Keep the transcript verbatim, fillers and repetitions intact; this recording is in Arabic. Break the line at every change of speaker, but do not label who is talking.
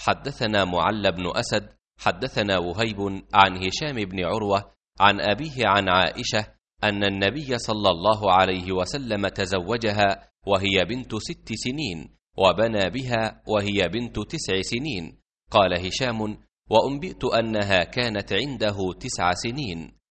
حدثنا معل بن أسد حدثنا وهيب عن هشام بن عروة عن أبيه عن عائشة أن النبي صلى الله عليه وسلم تزوجها وهي بنت ست سنين وبنى بها وهي بنت تسع سنين. قال هشام: وأنبئت أنها كانت عنده تسع سنين.